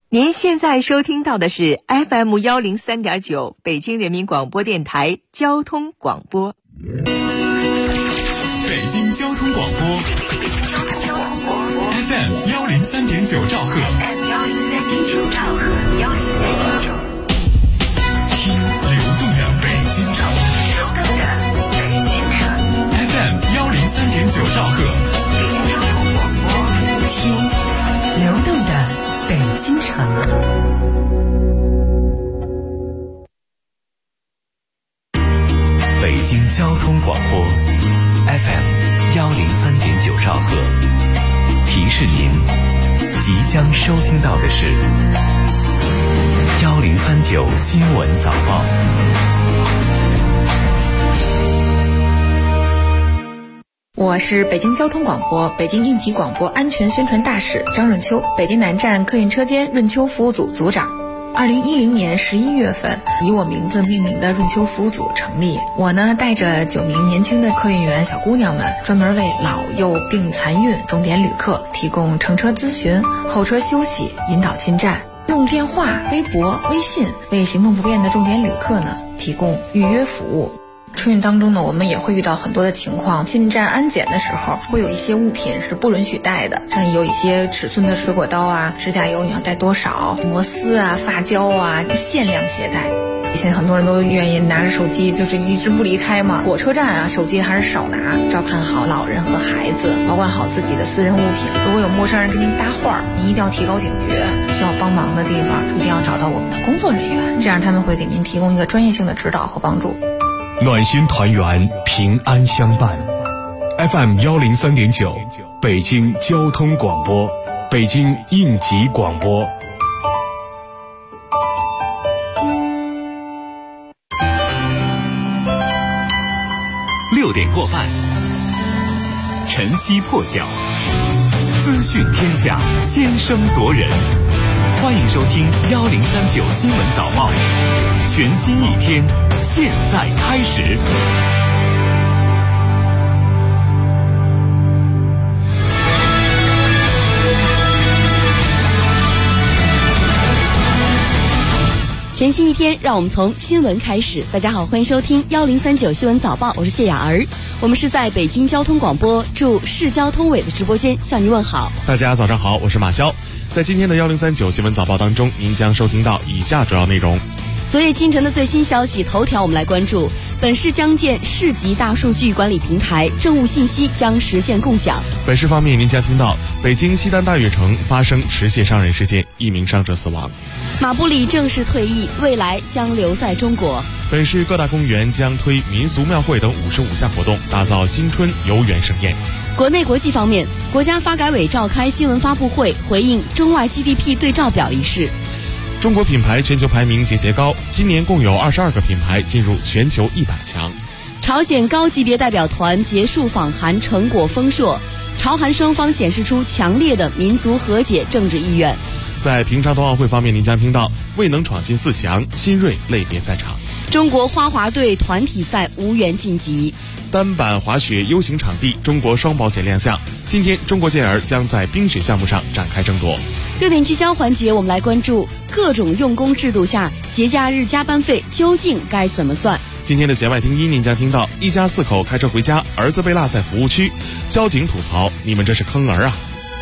您现在收听到的是 FM103.9 北京人民广播电台交通广播。 北京交通广播 FM103.9 兆赫，听流动的北京城，FM103.9 兆赫， 听流动的北京城。 北京交通广播 FM103.9 兆赫，提示您即将收听到的是1039新闻早报。 我是北京交通广播北京应急广播安全宣传大使张润秋，北京南站客运车间润秋服务组组长。2010年11月份，以我名字命名的润秋服务组成立。我呢，带着9名年轻的客运员小姑娘们，专门为老幼病残孕终点旅客提供乘车咨询、候车休息、引导进站，用电话、微博、微信为行动不便的重点旅客呢提供预约服务。春运当中呢，我们也会遇到很多的情况，进站安检的时候会有一些物品是不允许带的，像有一些尺寸的水果刀啊、指甲油你要带多少、摩丝啊、发胶啊，限量携带。现在很多人都愿意拿着手机就是一直不离开嘛，火车站啊手机还是少拿，照看好老人和孩子，保管好自己的私人物品。如果有陌生人跟您搭话，您一定要提高警觉，需要帮忙的地方一定要找到我们的工作人员，这样他们会给您提供一个专业性的指导和帮助。 暖心团圆，平安相伴。FM103.9 北京交通广播，北京应急广播。 6点过半，晨曦破晓，资讯天下，先声夺人。欢迎收听1039新闻早报，全新一天现在开始。 全新一天，让我们从新闻开始。大家好，欢迎收听1039新闻早报，我是谢雅儿。我们是在北京交通广播驻市交通委的直播间向您问好。 大家早上好，我是马潇。在今天的1039新闻早报当中，您将收听到以下主要内容。 昨夜今晨的最新消息头条，我们来关注：本市将建市级大数据管理平台，政务信息将实现共享。 本市方面，您将听到北京西单大悦城发生持械伤人事件，1名伤者死亡。 马布里正式退役，未来将留在中国。 本市各大公园将推民俗庙会等55项活动，打造新春游园盛宴。 国内国际方面，国家发改委召开新闻发布会，回应中外 GDP 对照表一事。 中国品牌全球排名节节高，今年共有22个品牌进入全球100强。 朝鲜高级别代表团结束访韩，成果丰硕，朝韩双方显示出强烈的民族和解政治意愿。 在平昌冬奥会方面，您将听到未能闯进4强，新锐类别赛场。 中国花滑队团体赛无缘晋级。 单板滑雪 U 型场地，中国双保险亮相。今天，中国健儿将在冰雪项目上展开争夺。 热点聚焦环节，我们来关注各种用工制度下节假日加班费究竟该怎么算。 今天的弦外听音，您将听到一家4口开车回家，儿子被落在服务区，交警吐槽：“你们这是坑儿啊！”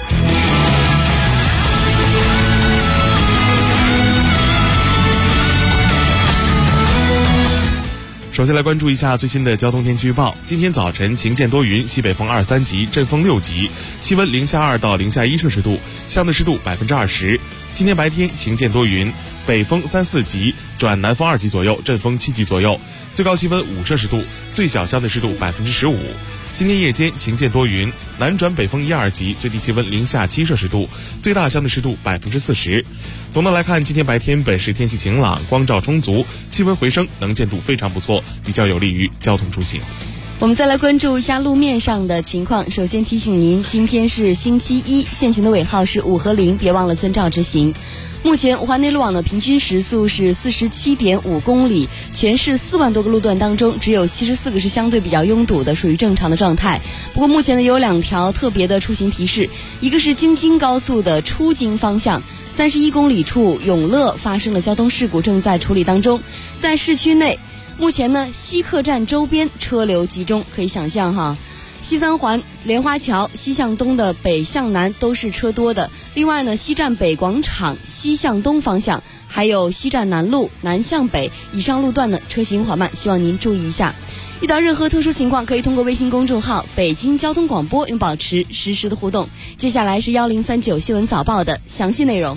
首先来关注一下最新的交通天气预报。今天早晨晴见多云，西北风2、3级，阵风6级，气温-2到-1摄氏度，相对湿度20%。今天白天晴见多云，北风3、4级转南风2级左右，阵风7级左右，最高气温5摄氏度，最小相对湿度15%。今天夜间晴见多云，南转北风1、2级，最低气温-7摄氏度，最大相对湿度40%。总的来看，今天白天本市天气晴朗，光照充足，气温回升，能见度非常不错，比较有利于交通出行。 我们再来关注一下路面上的情况。首先提醒您，今天是星期一，限行的尾号是5和0，别忘了遵照执行。 目前五环内路网的平均时速是47.5公里，全市4万多个路段当中，只有74个是相对比较拥堵的，属于正常的状态。不过目前呢，有2条特别的出行提示，一个是京津高速的出京方向31公里处永乐发生了交通事故，正在处理当中。在市区内，目前呢西客站周边车流集中，可以想象哈。西三环、莲花桥西向东的北向南都是车多的。另外呢，西站北广场西向东方向，还有西站南路南向北以上路段呢车行缓慢，希望您注意一下。遇到任何特殊情况，可以通过微信公众号北京交通广播保持实时的互动。接下来是1039新闻早报的详细内容。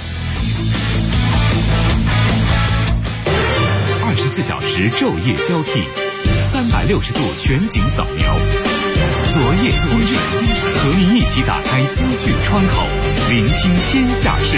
24小时昼夜交替，360度全景扫描，昨夜今晨，和您一起打开资讯窗口，聆听天下事。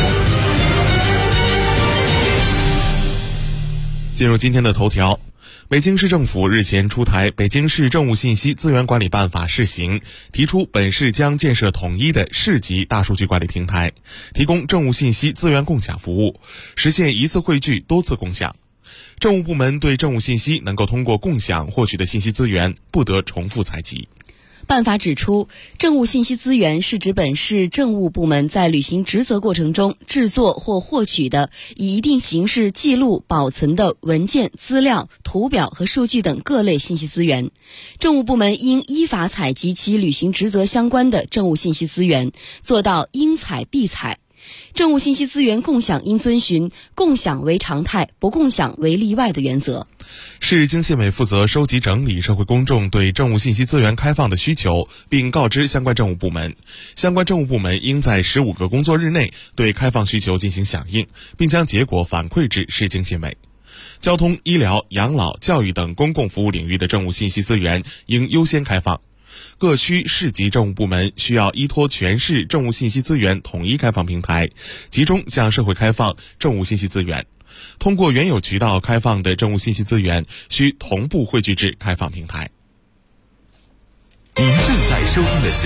进入今天的头条，北京市政府日前出台《北京市政务信息资源管理办法（试行）》，提出本市将建设统一的市级大数据管理平台，提供政务信息资源共享服务，实现一次汇聚、多次共享。政务部门对政务信息能够通过共享获取的信息资源，不得重复采集。 办法指出，政务信息资源是指本市政务部门在履行职责过程中制作或获取的以一定形式记录、保存的文件、资料、图表和数据等各类信息资源。政务部门应依法采集其履行职责相关的政务信息资源，做到应采必采。政务信息资源共享应遵循共享为常态、不共享为例外的原则。 市经信委负责收集整理社会公众对政务信息资源开放的需求，并告知相关政务部门。相关政务部门应在15个工作日内对开放需求进行响应，并将结果反馈至市经信委。交通、医疗、养老、教育等公共服务领域的政务信息资源应优先开放。各区市级政务部门需要依托全市政务信息资源统一开放平台，集中向社会开放政务信息资源。通过原有渠道开放的政务信息资源，需同步汇聚至开放平台。 您正在收听的是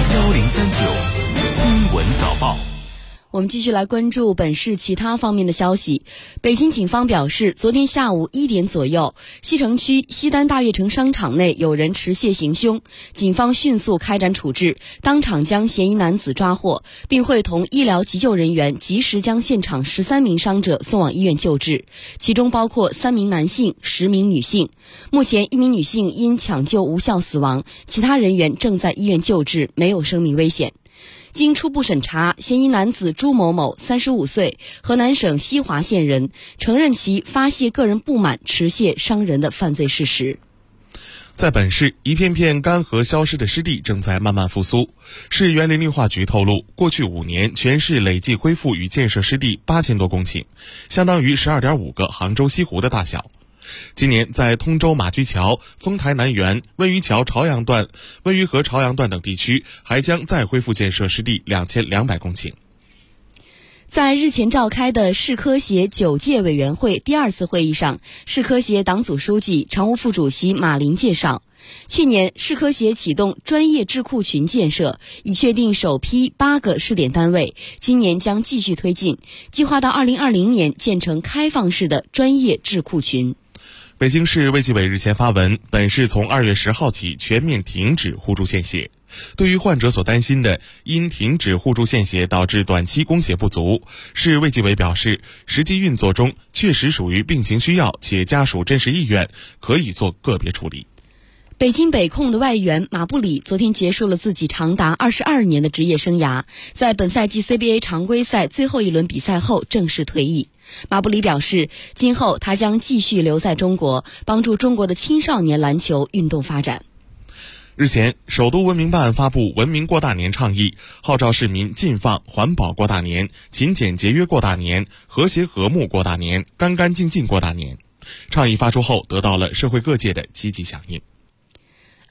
1039新闻早报。 我们继续来关注本市其他方面的消息。北京警方表示，昨天下午1点左右，西城区西单大悦城商场内有人持械行凶，警方迅速开展处置，当场将嫌疑男子抓获，并会同医疗急救人员及时将现场13名伤者送往医院救治，其中包括3名男性、10名女性。目前1名女性因抢救无效死亡，其他人员正在医院救治，没有生命危险。经初步审查，嫌疑男子朱某某35岁，河南省西华县人，承认其发泄个人不满、持械伤人的犯罪事实。 在本市，一片片干涸消失的湿地正在慢慢复苏。市园林绿化局透露，过去5年，全市累计恢复与建设湿地8000多公顷，相当于12.5个杭州西湖的大小。今年在通州马驹桥、丰台南园、温榆桥朝阳段、温榆河朝阳段等地区还将再恢复建设湿地2200公顷。 在日前召开的市科协9届委员会第2次会议上，市科协党组书记、常务副主席马林介绍，去年市科协启动专业智库群建设，已确定首批8个试点单位，今年将继续推进，计划到2020年建成开放式的专业智库群。 北京市卫计委日前发文，本市从2月10号起全面停止互助献血。对于患者所担心的因停止互助献血导致短期供血不足，市卫计委表示，实际运作中确实属于病情需要且家属真实意愿，可以做个别处理。 北京北控的外援马布里昨天结束了自己长达22年的职业生涯，在本赛季 CBA 常规赛最后一轮比赛后正式退役。马布里表示，今后他将继续留在中国，帮助中国的青少年篮球运动发展。 日前，首都文明办发布文明过大年倡议，号召市民禁放环保过大年、勤俭节约过大年、和谐和睦过大年、干干净净过大年。倡议发出后，得到了社会各界的积极响应。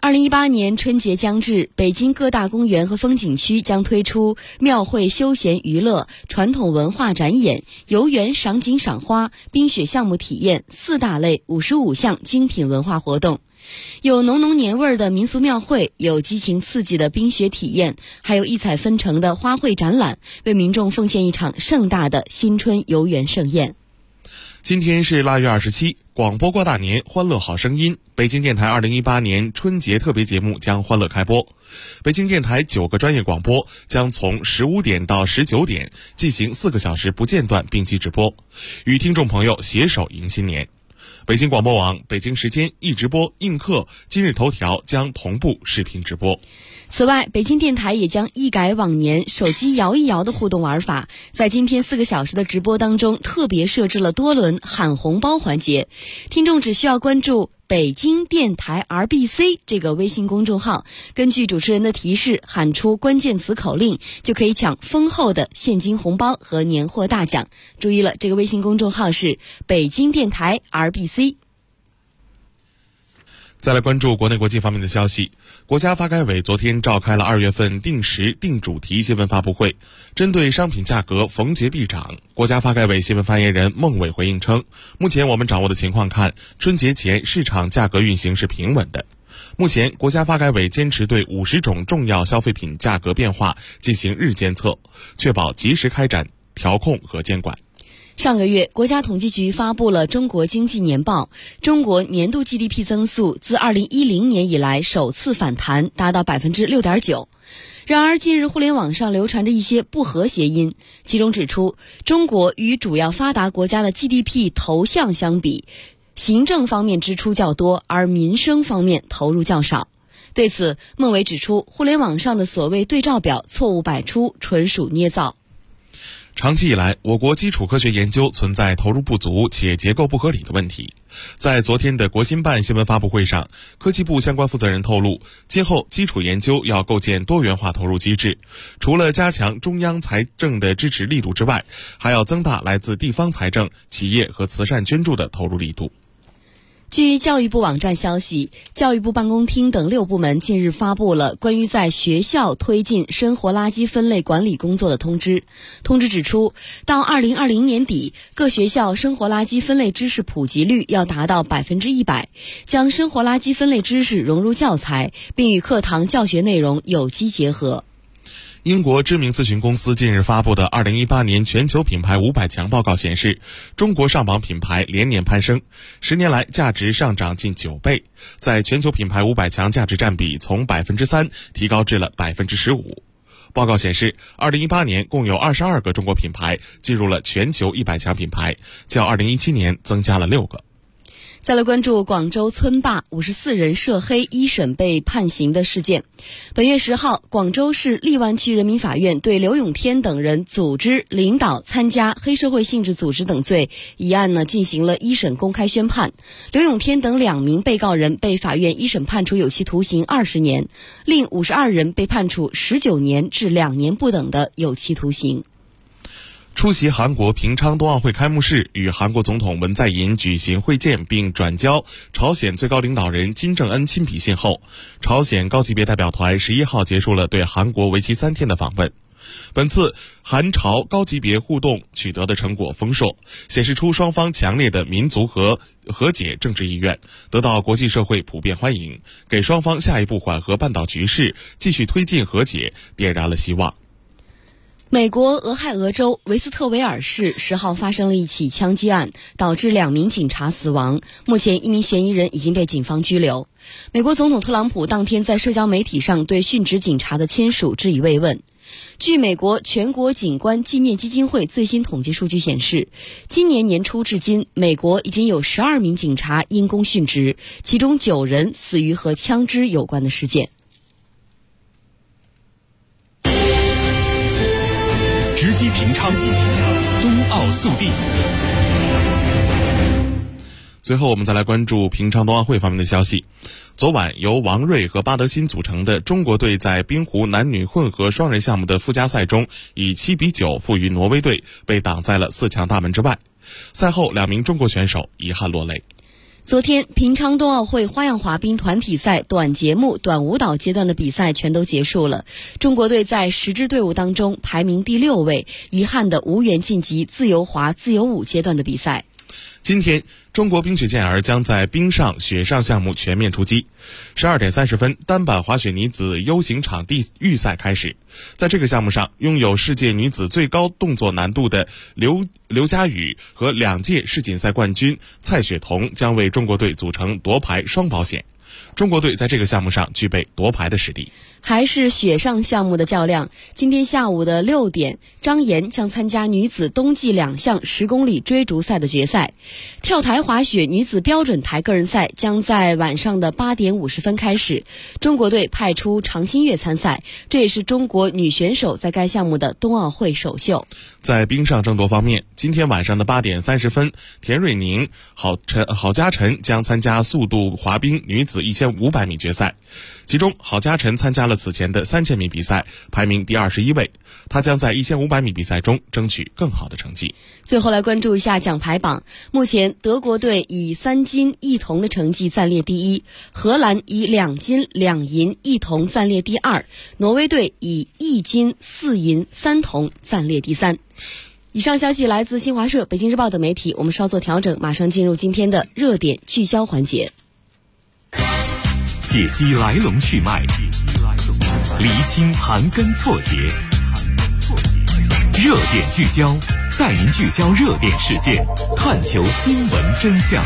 2018年春节将至，北京各大公园和风景区将推出庙会休闲娱乐、传统文化展演、游园赏景赏花、冰雪项目体验4大类55项精品文化活动。有浓浓年味儿的民俗庙会，有激情刺激的冰雪体验，还有异彩纷呈的花卉展览，为民众奉献一场盛大的新春游园盛宴。 今天是腊月27，广播过大年，欢乐好声音。北京电台2018年春节特别节目将欢乐开播。北京电台9个专业广播将从15点到19点进行4个小时不间断并机直播，与听众朋友携手迎新年。北京广播网北京时间一直播映客今日头条将同步视频直播。 此外，北京电台也将一改往年手机摇一摇的互动玩法，在今天4个小时的直播当中特别设置了多轮喊红包环节，听众只需要关注北京电台 RBC 这个微信公众号，根据主持人的提示喊出关键词口令，就可以抢丰厚的现金红包和年货大奖。注意了，这个微信公众号是北京电台 RBC。 再来关注国内国际方面的消息。国家发改委昨天召开了2月份定时定主题新闻发布会，针对商品价格逢节必涨，国家发改委新闻发言人孟伟回应称，目前我们掌握的情况看，春节前市场价格运行是平稳的。目前国家发改委坚持对50种重要消费品价格变化进行日监测，确保及时开展调控和监管。 上个月，国家统计局发布了中国经济年报，中国年度 GDP 增速自2010年以来首次反弹，达到 6.9%。然而，近日互联网上流传着一些不和谐音，其中指出，中国与主要发达国家的 GDP 投向相比，行政方面支出较多，而民生方面投入较少。对此，孟伟指出，互联网上的所谓对照表错误百出，纯属捏造。 长期以来，我国基础科学研究存在投入不足且结构不合理的问题。在昨天的国新办新闻发布会上，科技部相关负责人透露，今后基础研究要构建多元化投入机制，除了加强中央财政的支持力度之外，还要增大来自地方财政、企业和慈善捐助的投入力度。 据教育部网站消息，教育部办公厅等6部门近日发布了关于在学校推进生活垃圾分类管理工作的通知。通知指出，到2020年底，各学校生活垃圾分类知识普及率要达到100%，将生活垃圾分类知识融入教材，并与课堂教学内容有机结合。 英国知名咨询公司近日发布的2018年全球品牌500强报告显示，中国上榜品牌连年攀升，10年来价值上涨近9倍，在全球品牌500强价值占比从 3% 提高至了 15%。报告显示，2018年共有22个中国品牌进入了全球100强品牌，较2017年增加了6个。 再来关注广州村霸54人涉黑一审被判刑的事件。本月10号，广州市荔湾区人民法院对刘永天等人组织、领导、参加黑社会性质组织等罪一案进行了一审公开宣判。刘永天等2名被告人被法院一审判处有期徒刑20年，另52人被判处19年至2年不等的有期徒刑。 出席韩国平昌冬奥会开幕式，与韩国总统文在寅举行会见并转交朝鲜最高领导人金正恩亲笔信后，朝鲜高级别代表团11号结束了对韩国为期3天的访问。本次韩朝高级别互动取得的成果丰硕，显示出双方强烈的民族和解政治意愿，得到国际社会普遍欢迎，给双方下一步缓和半岛局势、继续推进和解点燃了希望。 美国俄亥俄州维斯特维尔市10号发生了一起枪击案，导致2名警察死亡。目前1名嫌疑人已经被警方拘留。美国总统特朗普当天在社交媒体上对殉职警察的亲属致以慰问。据美国全国警官纪念基金会最新统计数据显示，今年年初至今，美国已经有12名警察因公殉职，其中9人死于和枪支有关的事件。 直击平昌，冬奥速递。 最后我们再来关注平昌冬奥会方面的消息。昨晚由王睿和巴德辛组成的中国队在冰壶男女混合双人项目的附加赛中以7-9负于挪威队，被挡在了4强大门之外。赛后2名中国选手遗憾落泪。 昨天，平昌冬奥会花样滑冰团体赛短节目、短舞蹈阶段的比赛全都结束了。中国队在10支队伍当中排名第6位，遗憾的无缘晋级自由滑、自由舞阶段的比赛。 今天，中国冰雪健儿将在冰上、雪上项目全面出击。12点30分，单板滑雪女子 U 型场地预赛开始。在这个项目上，拥有世界女子最高动作难度的刘佳宇和2届世锦赛冠军蔡雪桐将为中国队组成夺牌双保险。中国队在这个项目上具备夺牌的实力。 还是雪上项目的较量，今天下午的6点，张岩将参加女子冬季2项10公里追逐赛的决赛。跳台滑雪女子标准台个人赛将在晚上的8点50分开始。中国队派出常新月参赛，这也是中国女选手在该项目的冬奥会首秀。 在冰上争夺方面，今天晚上的8点30分，田蕊宁、郝佳晨将参加速度滑冰女子1500米决赛。其中，郝佳晨参加了此前的3000米比赛，排名第21位。他将在1500米比赛中争取更好的成绩。 最后来关注一下奖牌榜，目前德国队以3金1铜的成绩暂列第1，荷兰以2金2银1铜暂列第2，挪威队以1金4银3铜暂列第3。以上消息来自新华社、北京日报等媒体，我们稍作调整，马上进入今天的热点聚焦环节。 解析来龙去脉，厘清盘根错节，热点聚焦，带您聚焦热点事件，探求新闻真相。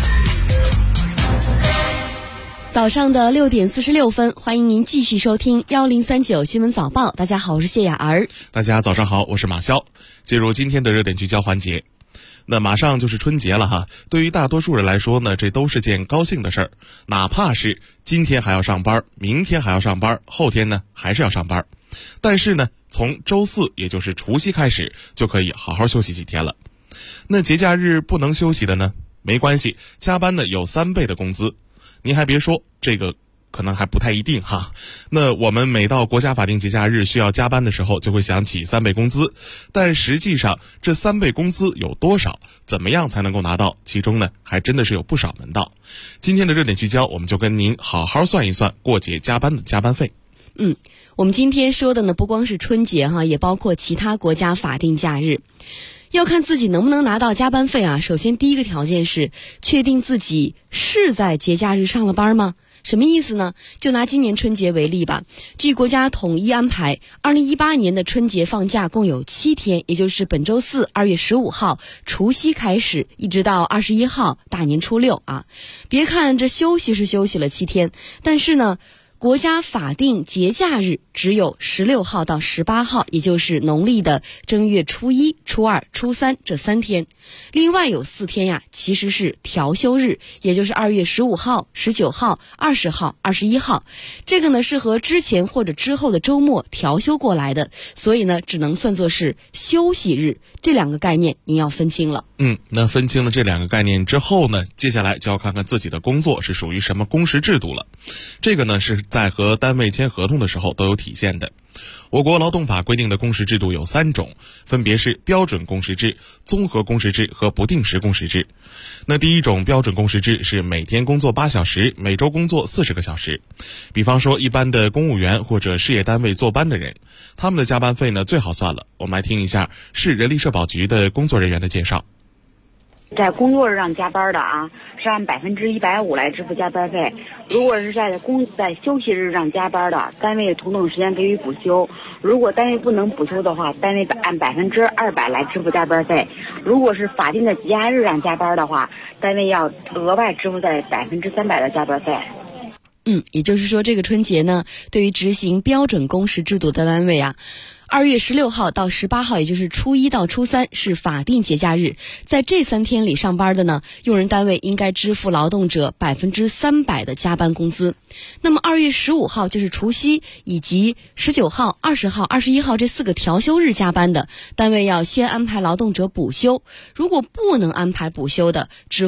早上的6点46分，欢迎您继续收听1039新闻早报。大家好，我是谢雅儿。 大家早上好，我是马潇。进入今天的热点聚焦环节。那马上就是春节了哈，对于大多数人来说呢，这都是件高兴的事儿。哪怕是今天还要上班，明天还要上班，后天呢还是要上班。但是呢，从周4，也就是除夕开始，就可以好好休息几天了。那节假日不能休息的呢，没关系，加班呢有3倍的工资。您还别说，这个可能还不太一定哈。那我们每到国家法定节假日需要加班的时候，就会想起3倍工资。但实际上，这3倍工资有多少？怎么样才能够拿到？其中呢，还真的是有不少门道。今天的热点聚焦，我们就跟您好好算一算过节加班的加班费。 我们今天说的呢，不光是春节哈，也包括其他国家法定假日。要看自己能不能拿到加班费啊。首先第一个条件是确定自己是在节假日上了班吗？什么意思呢？就拿今年春节为例吧。据国家统一安排，2018年的春节放假共有7天，也就是本周4 2月15号除夕开始，一直到21号大年初6啊。别看这休息是休息了7天，但是呢，国家法定节假日只有16号到18号，也就是农历的正月初1、初2、初3这3天。另外有4天呀，其实是调休日，也就是2月15号、19号、20号、21号。这个呢是和之前或者之后的周末调休过来的，所以呢只能算作是休息日。这2个概念您要分清了。 那分清了这2个概念之后呢，接下来就要看看自己的工作是属于什么工时制度了。这个呢是在和单位签合同的时候都有体现的。我国劳动法规定的工时制度有3种，分别是标准工时制、综合工时制和不定时工时制。那第一种标准工时制是每天工作8小时，每周工作40个小时。比方说一般的公务员或者事业单位坐班的人，他们的加班费呢最好算了。我们来听一下市人力社保局的工作人员的介绍。 在工作日上加班的啊，是按150%来支付加班费。如果是在休息日上加班的，单位同等时间给予补休。如果单位不能补休的话，单位按200%来支付加班费。如果是法定的节假日上加班的话，单位要额外支付在300%的加班费。 也就是说，这个春节呢，对于执行标准工时制度的单位啊，2月16号到18号，也就是初1到初3是法定节假日，在这3天里上班的呢，用人单位应该支付劳动者300%的加班工资。那么2月15号就是除夕，以及19号、20号、21号这4个调休日加班的，单位要先安排劳动者补休，如果不能安排补休的，支付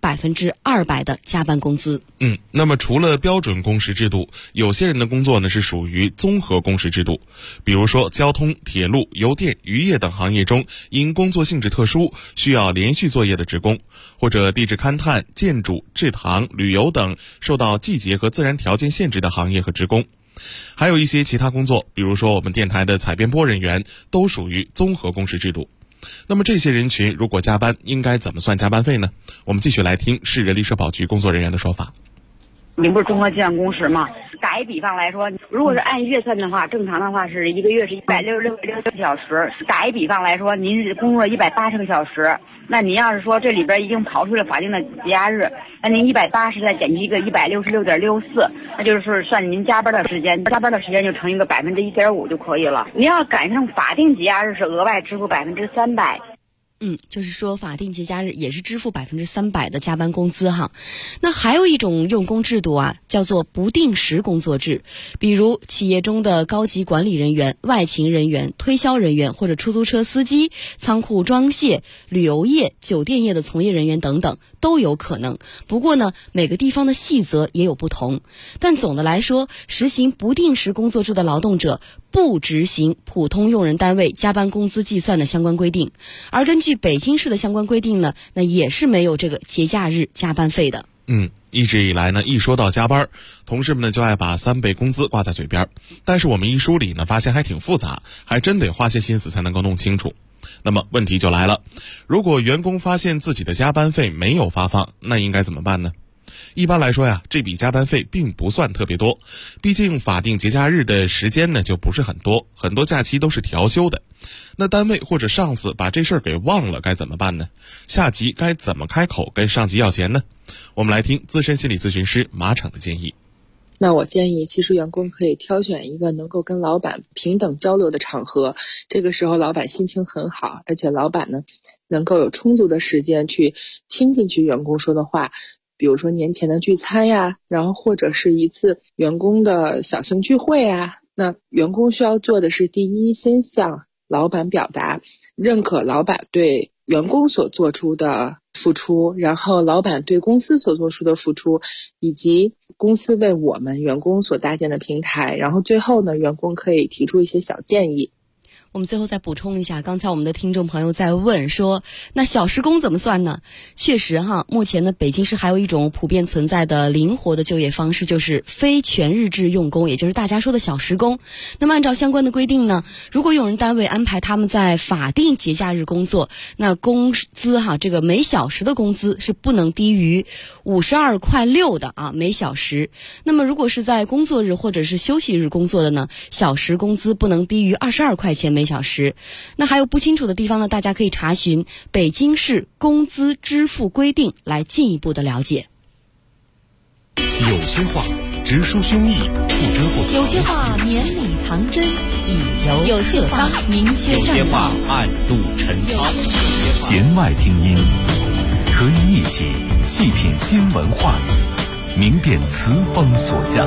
200%的加班工资。 那么除了标准工时制度，有些人的工作呢是属于综合工时制度，比如说交通、铁路、邮电、渔业等行业中因工作性质特殊需要连续作业的职工，或者地质勘探、建筑、制糖、旅游等受到季节和自然条件限制的行业和职工。还有一些其他工作，比如说我们电台的采编播人员，都属于综合工时制度。那么这些人群如果加班，应该怎么算加班费呢？我们继续来听市人力社保局工作人员的说法。 你不是综合计算工时吗？打一比方来说，如果是按月算的话，正常的话是一个月是166个小时。打一比方来说，您工作180个小时，那您要是说这里边已经刨出了法定的节假日，那您180再减去一个166.64，那就是说算您加班的时间，加班的时间就乘一个1.5%就可以了。您要赶上法定节假日是额外支付300%。 就是说法定节假日也是支付300%的加班工资哈。那还有一种用工制度啊，叫做不定时工作制，比如企业中的高级管理人员、外勤人员、推销人员或者出租车司机、仓库装卸、旅游业、酒店业的从业人员等等都有可能。不过呢，每个地方的细则也有不同，但总的来说，实行不定时工作制的劳动者不执行普通用人单位加班工资计算的相关规定，而根据北京市的相关规定呢，那也是没有这个节假日加班费的。 一直以来呢，一说到加班，同事们呢就爱把3倍工资挂在嘴边，但是我们一梳理呢，发现还挺复杂，还真得花些心思才能够弄清楚。那么问题就来了，如果员工发现自己的加班费没有发放，那应该怎么办呢？一般来说呀，这笔加班费并不算特别多，毕竟法定节假日的时间呢就不是很多，很多假期都是调休的。那单位或者上司把这事儿给忘了，该怎么办呢？下级该怎么开口跟上级要钱呢？我们来听资深心理咨询师马场的建议。 那我建议，其实员工可以挑选一个能够跟老板平等交流的场合，这个时候老板心情很好，而且老板呢能够有充足的时间去听进去员工说的话，比如说年前的聚餐呀，然后或者是一次员工的小型聚会呀。那员工需要做的是，第一，先向老板表达认可老板对员工所做出的付出，然后老板对公司所做出的付出，以及公司为我们员工所搭建的平台，然后最后呢，员工可以提出一些小建议。 我们最后再补充一下，刚才我们的听众朋友在问说，那小时工怎么算呢？确实哈，目前呢，北京市还有一种普遍存在的灵活的就业方式，就是非全日制用工，也就是大家说的小时工。那么按照相关的规定呢，如果用人单位安排他们在法定节假日工作，那工资哈，这个每小时的工资是不能低于52.6块的啊，每小时。那么如果是在工作日或者是休息日工作的呢，小时工资不能低于22块钱每小时。那还有不清楚的地方呢，大家可以查询北京市工资支付规定来进一步的了解。 有些话直抒胸臆，不遮不藏； 有些话绵里藏针，以柔有些话明确有些话暗度陈仓。 弦外听音，和你一起细品新闻话语，明辨词风所向。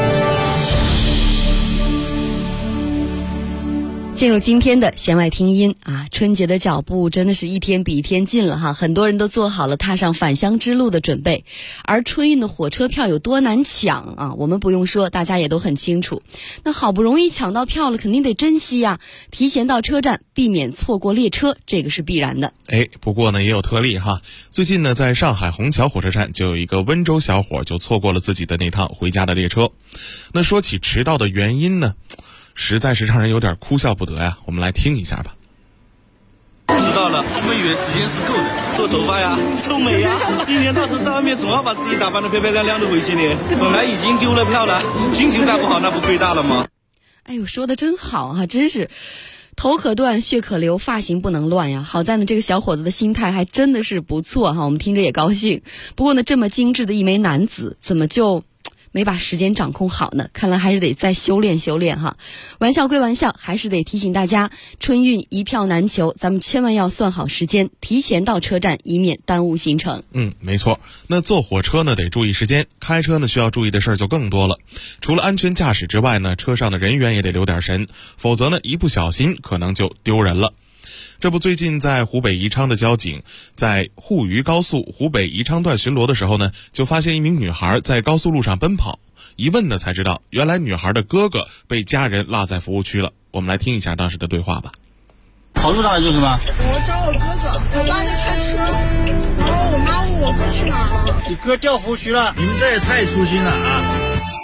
进入今天的弦外听音啊，春节的脚步真的是一天比一天近了哈，很多人都做好了踏上返乡之路的准备。而春运的火车票有多难抢啊，我们不用说，大家也都很清楚。那好不容易抢到票了，肯定得珍惜呀，提前到车站，避免错过列车，这个是必然的。 不过呢也有特例哈。最近呢，在上海虹桥火车站就有一个温州小伙就错过了自己的那趟回家的列车。那说起迟到的原因呢，实在是让人有点哭笑不得呀，我们来听一下吧。 迟到了，我们以为时间是够的，做头发呀，臭美呀，一年到头在外面总要把自己打扮得漂漂亮亮的回去呢。本来已经丢了票了，心情再不好那不亏大了吗？ 哎呦，说的真好啊，真是头可断血可流，发型不能乱呀。好在呢，这个小伙子的心态还真的是不错哈，我们听着也高兴。不过呢，这么精致的一枚男子，怎么就没把时间掌控好呢？看来还是得再修炼修炼哈。玩笑归玩笑，还是得提醒大家，春运一票难求，咱们千万要算好时间，提前到车站，以免耽误行程。 没错。那坐火车呢得注意时间，开车呢需要注意的事儿就更多了。除了安全驾驶之外呢，车上的人员也得留点神，否则呢一不小心可能就丢人了。 这不，最近在湖北宜昌的交警在沪渝高速湖北宜昌段巡逻的时候呢，就发现一名女孩在高速路上奔跑。一问呢，才知道原来女孩的哥哥被家人落在服务区了。我们来听一下当时的对话吧。 跑路上来做什么？ 我找我哥哥，我妈在开车，然后我妈问我哥去哪儿了。 你哥调服务区了，你们这也太粗心了啊！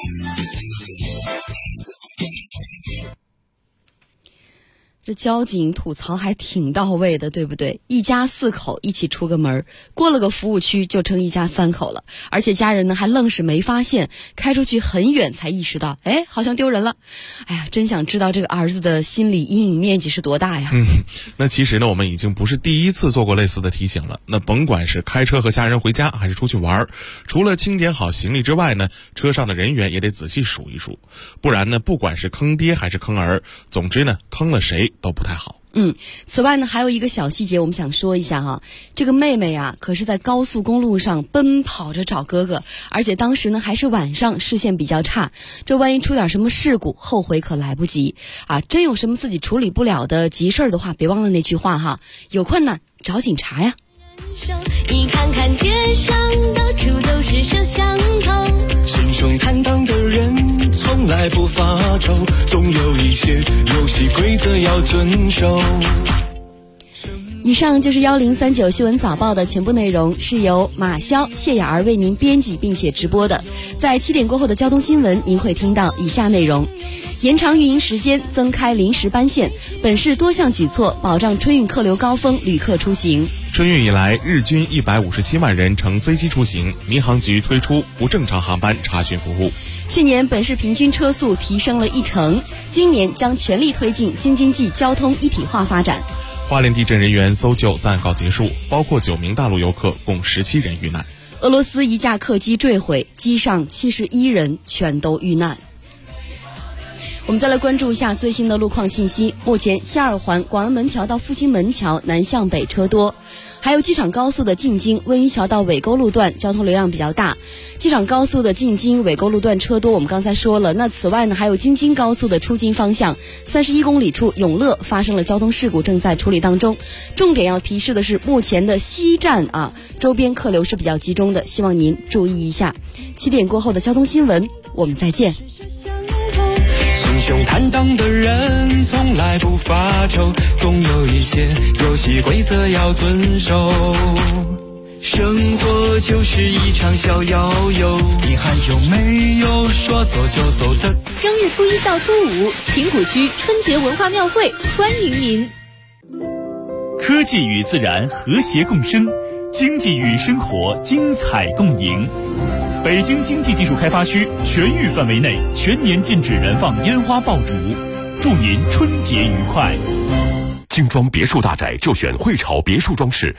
这交警吐槽还挺到位的，对不对？一家4口一起出个门，过了个服务区就成一家3口了，而且家人呢还愣是没发现，开出去很远才意识到，好像丢人了。哎呀，真想知道这个儿子的心理阴影面积是多大呀。 那其实呢，我们已经不是第一次做过类似的提醒了。那甭管是开车和家人回家，还是出去玩，除了清点好行李之外呢，车上的人员也得仔细数一数，不然呢，不管是坑爹还是坑儿，总之呢，坑了谁都不太好。 此外呢，还有一个小细节我们想说一下哈，这个妹妹啊，可是在高速公路上奔跑着找哥哥，而且当时呢还是晚上，视线比较差，这万一出点什么事故，后悔可来不及啊！真有什么自己处理不了的急事儿的话，别忘了那句话哈，有困难找警察呀。 你看看街上到处都是摄像头， 心胸坦荡的人从来不发愁，总有一些游戏规则要遵守。 以上就是1039新闻早报的全部内容，是由马潇、谢雅儿为您编辑并且直播的。在7点过后的交通新闻，您会听到以下内容：延长运营时间，增开临时班线，本市多项举措保障春运客流高峰旅客出行。 春运以来，日均157万人乘飞机出行，民航局推出不正常航班查询服务。 去年本市平均车速提升了1成，今年将全力推进京津冀交通一体化发展。 花莲地震人员搜救暂告结束，包括9名大陆游客，共17人遇难。 俄罗斯一架客机坠毁，机上71人全都遇难。我们再来关注一下最新的路况信息。目前西二环广安门桥到复兴门桥南向北车多，还有机场高速的进京温榆桥到尾沟路段交通流量比较大。机场高速的进京尾沟路段车多，我们刚才说了。那此外呢，还有京津高速的出京方向31公里处永乐发生了交通事故，正在处理当中。重点要提示的是，目前的西站周边客流是比较集中的，希望您注意一下。7点过后的交通新闻，我们再见。 心胸坦荡的人从来不发愁，总有一些游戏规则要遵守。生活就是一场小摇游，你还有没有说走就走的？ 正月初1到初5，平谷区春节文化庙会欢迎您。 科技与自然和谐共生，经济与生活精彩共赢。北京经济技术开发区全域范围内全年禁止燃放烟花爆竹，祝您春节愉快。 精装别墅大宅就选汇潮别墅装饰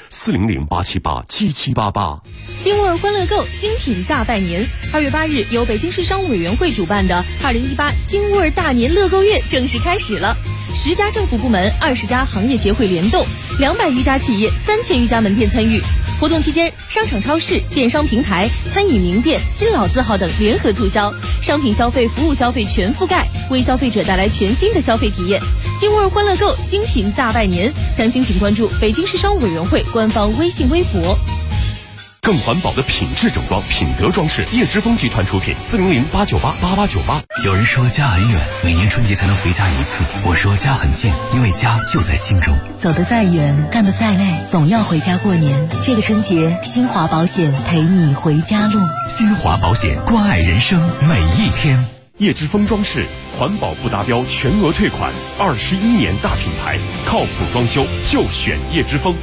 ，400-878-7788。 金沃尔欢乐购精品大拜年，2月8日由北京市商务委员会主办的2018金沃尔大年乐购月正式开始了。10家政府部门、20家行业协会联动，200余家企业、3000余家门店参与。活动期间，商场、超市、电商平台、餐饮名店、新老字号等联合促销，商品消费、服务消费全覆盖，为消费者带来全新的消费体验。金沃尔欢乐购精品大拜年，详情请关注北京市商务委员会官方微信微博。 更环保的品质整装，品德装饰，叶之峰集团出品，400-898-8898。 有人说家很远，每年春节才能回家一次。我说家很近，因为家就在心中。 走得再远，干得再累，总要回家过年。这个春节，新华保险陪你回家路。 新华保险，关爱人生每一天。 叶之峰装饰，环保不达标全额退款，21年大品牌，靠谱装修就选叶之峰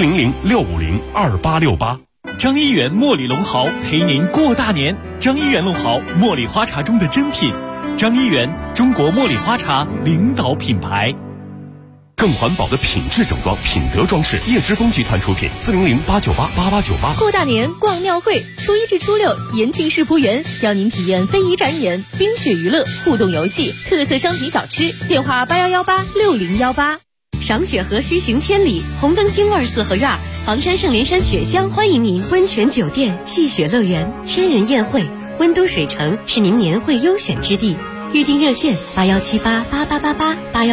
，400-650-2868。 张一元茉莉龙毫陪您过大年。张一元龙毫，茉莉花茶中的珍品。张一元，中国茉莉花茶领导品牌。 更环保的品质整装，品德装饰，叶之峰集团出品，400-898-8898。 过大年逛庙会，初1至初6，延庆世仆园邀您体验非遗展演、冰雪娱乐、互动游戏、特色商品小吃。电话8118-6018。 赏雪河须行千里，红灯金味四合院，房山圣莲山雪乡欢迎您。温泉酒店、戏雪乐园、千人宴会，温都水城是您年会优选之地。预订热线：8178888881。